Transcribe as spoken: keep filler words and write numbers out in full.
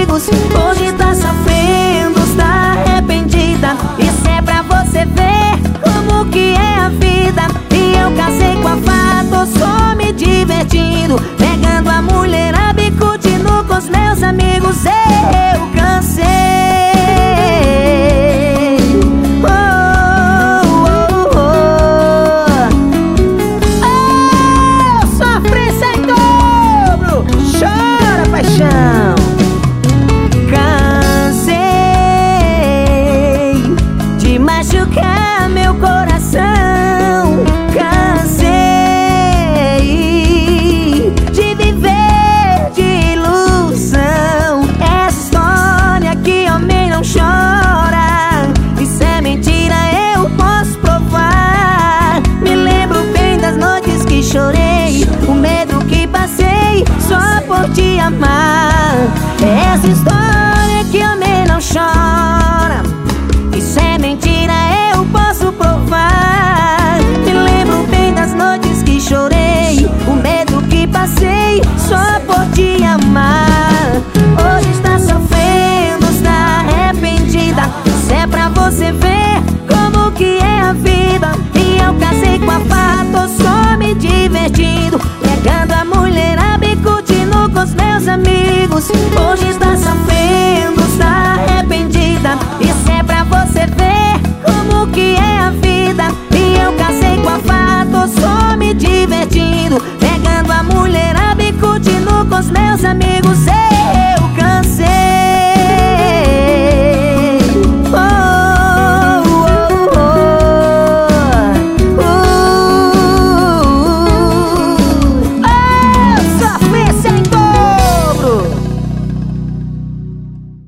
amigos. Hoje tá sofrendo, está arrependida. Isso é pra você ver como que é a vida. E eu casei com a Fá, tô só me divertindo, pegando a mulherada e curtindo com os meus amigos. Eu cansei. Oh, oh, oh. Oh, sofrência em dobro, chora paixão. Cansei de machucar meu coração. Cansei de viver de ilusão. Essa história que homem não chora, isso é mentira, eu posso provar. Me lembro bem das noites que chorei, o medo que passei só por te amar. Essa história que homem não chora, isso é mentira, eu posso provar. Me lembro bem das noites que chorei, o medo que passei só por te amar. Hoje está sofrendo, está arrependida. Isso é pra você ver como que é a vida. E eu casei com a Fá, tô só me divertindo, pegando a mulherada e curtindo com os meus amigos.